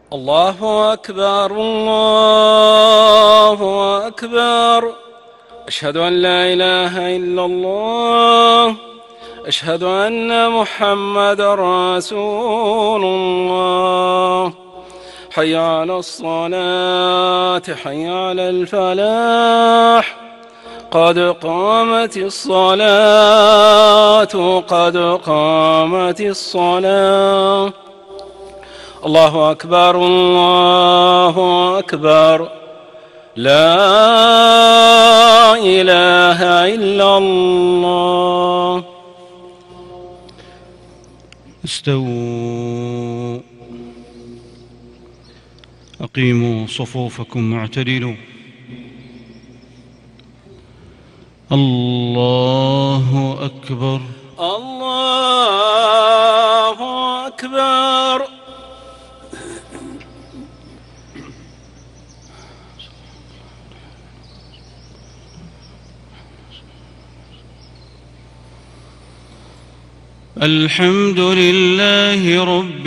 الله أكبر الله أكبر. أشهد أن لا إله إلا الله. أشهد أن محمدا رسول الله. حي على الصلاة حي على الفلاح. قد قامت الصلاة قد قامت الصلاة. الله أكبر الله أكبر. لا إله إلا الله. استووا، أقيموا صفوفكم واعتدلوا. الله أكبر الله أكبر. الحمد لله رب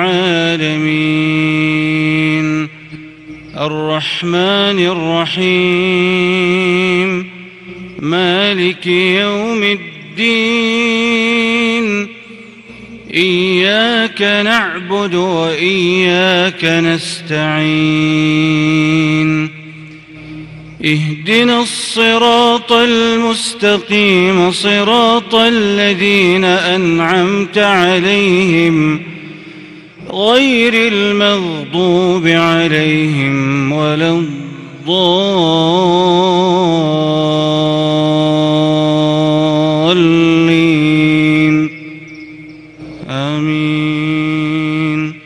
العالمين الرحمن الرحيم مالك يوم الدين. إياك نعبد وإياك نستعين. اهدنا الصراط المستقيم صراط الذين أنعمت عليهم غير المغضوب عليهم ولا الضالين. آمين.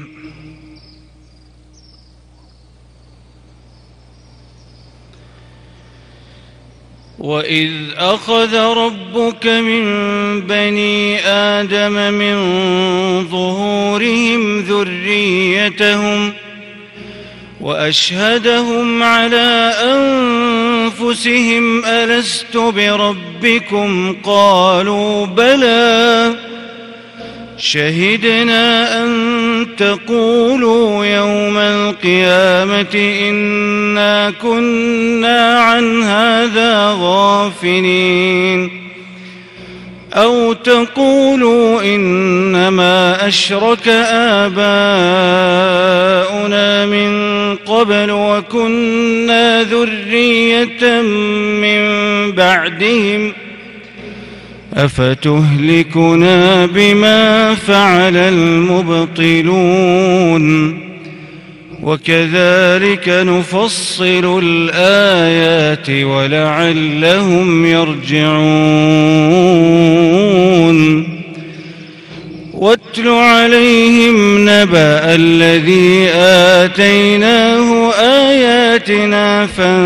وإذ أخذ ربك من بني آدم من ظهورهم ذريتهم وأشهدهم على أنفسهم ألست بربكم قالوا بلى شهدنا أن تقولوا يوم القيامة إنا كنا عن هذا غافلين أو تقولوا إنما أشرك آباؤنا من قبل وكنا ذرية من بعدهم أفتهلكنا بما فعل المبطلون وكذلك نفصل الآيات ولعلهم يرجعون. واتل عليهم نبأ الذي آتيناه آياتنا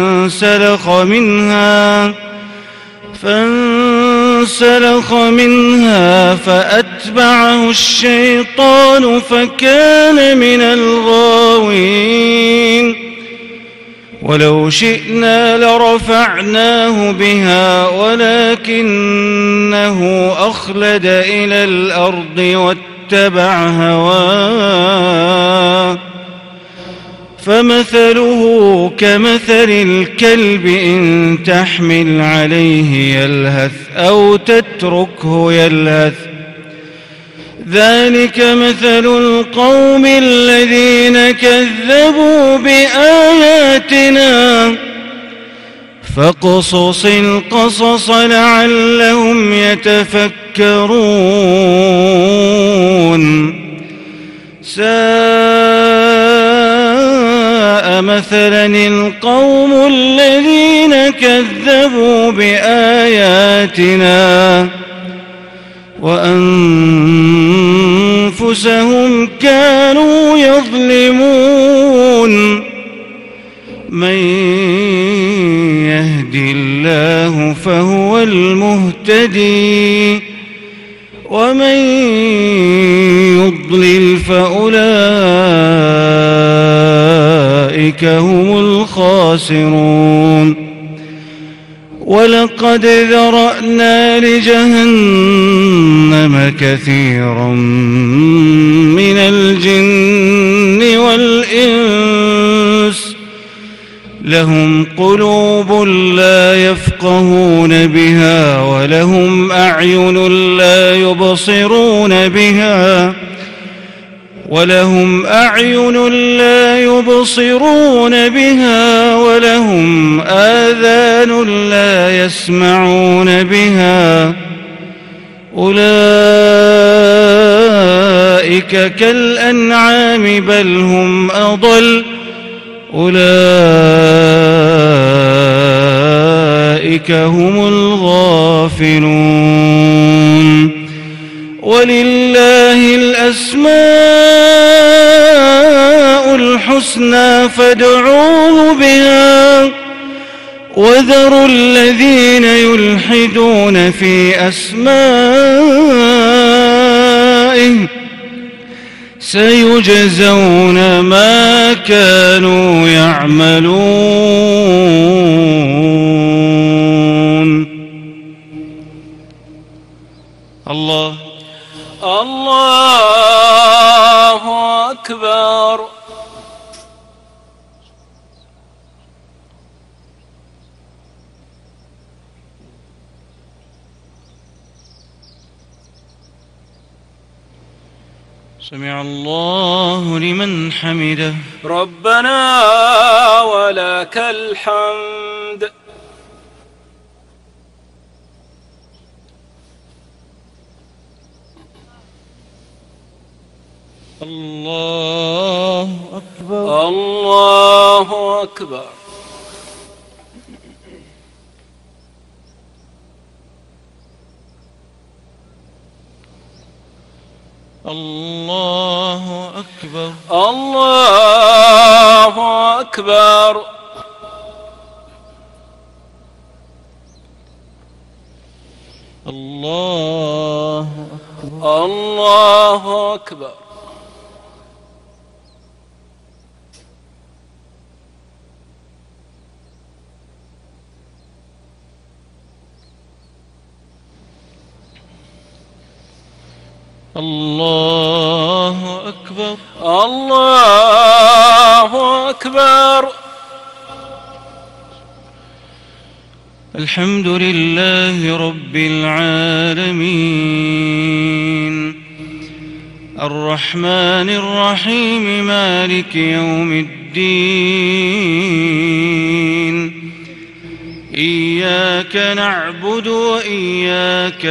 فانسلخ منها فأتبعه الشيطان فكان من الغاوين. ولو شئنا لرفعناه بها ولكنه أخلد إلى الأرض واتبع هواه فمثله كمثل الكلب إن تحمل عليه يلهث أو تتركه يلهث. ذلك مثل القوم الذين كذبوا بآياتنا فاقصص القصص لعلهم يتفكرون. مثلا القوم الذين كذبوا بآياتنا وأنفسهم كانوا يظلمون. من يهد الله فهو المهتدي ومن يضلل فأولئك هم الخاسرون. ولقد ذرأنا لجهنم كثيرا من الجن والإنس لهم قلوب لا يفقهون بها ولهم أعين لا يبصرون بها ولهم آذان لا يسمعون بها أولئك كالأنعام بل هم أضل أولئك هم الغافلون ولله الأسماء الحسنى فادعوه بها وذروا الذين يلحدون في أسمائه سيجزون ما كانوا يعملون. الله أكبر. سمع الله لمن حمده. ربنا ولك الحمد. الله أكبر. الله أكبر. الله أكبر. الله أكبر. الله أكبر. الله أكبر. الله أكبر. الله أكبر. الحمد لله رب العالمين الرحمن الرحيم مالك يوم الدين إياك نعبد وإياك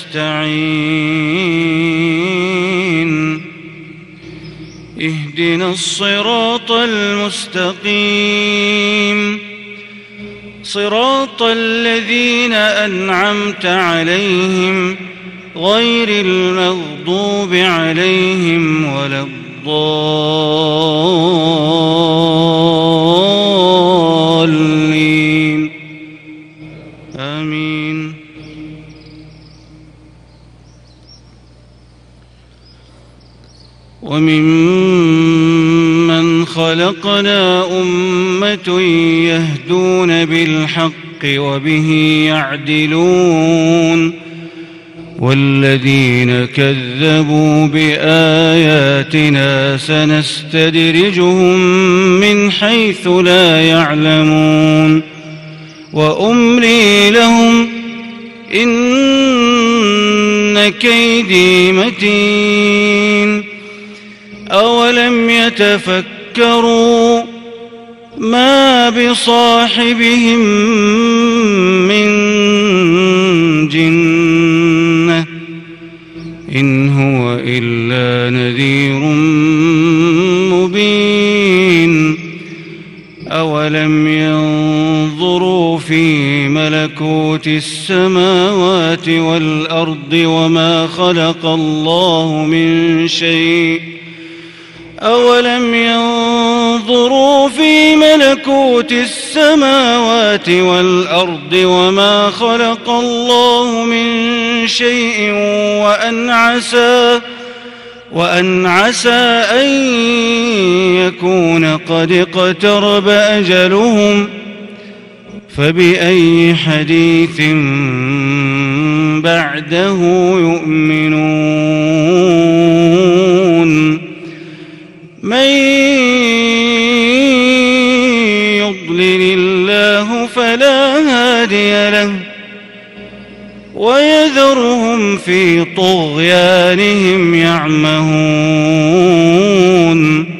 نستعين اهدنا الصراط المستقيم صراط الذين أنعمت عليهم غير المغضوب عليهم ولا الضالين آمين. وممن خلقنا أمة يهدون بالحق وبه يعدلون والذين كذبوا بآياتنا سنستدرجهم من حيث لا يعلمون وأملي لهم إن كيدي متين أولم يتفكروا ما بصاحبهم من جنة إن هو إلا نذير مبين أولم ينظروا في ملكوت السماوات والأرض وما خلق الله من شيء أولم ينظروا في ملكوت السماوات والأرض وما خلق الله من شيء وأن عسى أن يكون قد اقترب أجلهم فبأي حديث بعده يؤمنون من يضلل يضلل الله فلا هادي له ويذرهم في طغيانهم يعمهون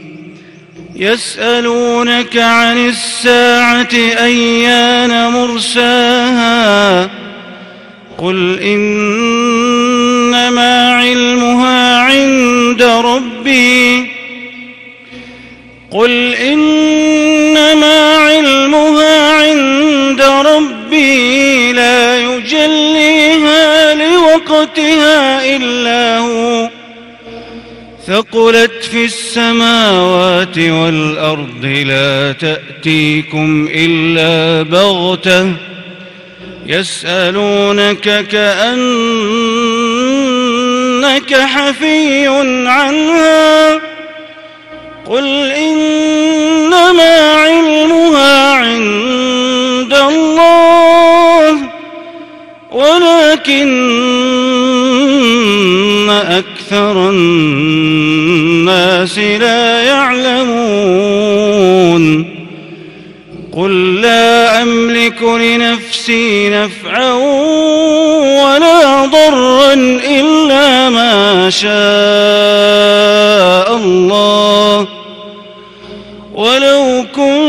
يسألونك عن الساعة أيان مرساها قل إنما علمها عند ربي لا يجليها لوقتها إلا هو ثقلت في السماوات والأرض لا تأتيكم إلا بغتة يسألونك كأنك حفي عنها قل إنما علمها عند الله ولكن أكثر الناس لا يعلمون قل لا أملك لنفسي نفعا ولا ضرا إلا ما شاء الله ولو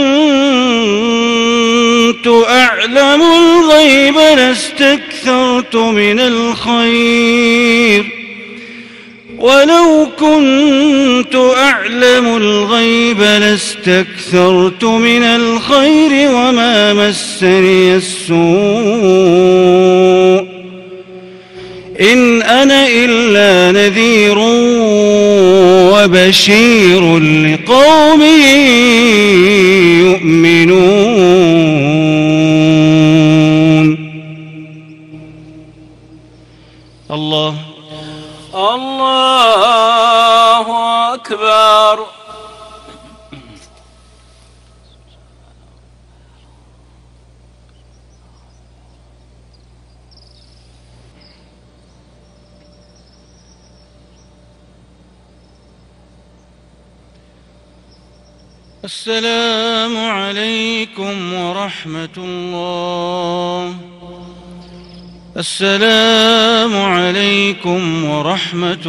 كنت أعلم الغيب لاستكثرت من الخير وما مسني السوء إن أنا إلا نذير وبشير لقوم يؤمنون. الله أكبر. السلام عليكم ورحمة الله. السلام عليكم ورحمة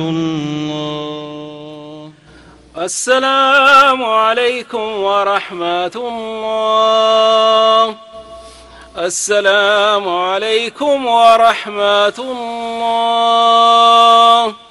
الله. السلام عليكم ورحمة الله. السلام عليكم ورحمة الله.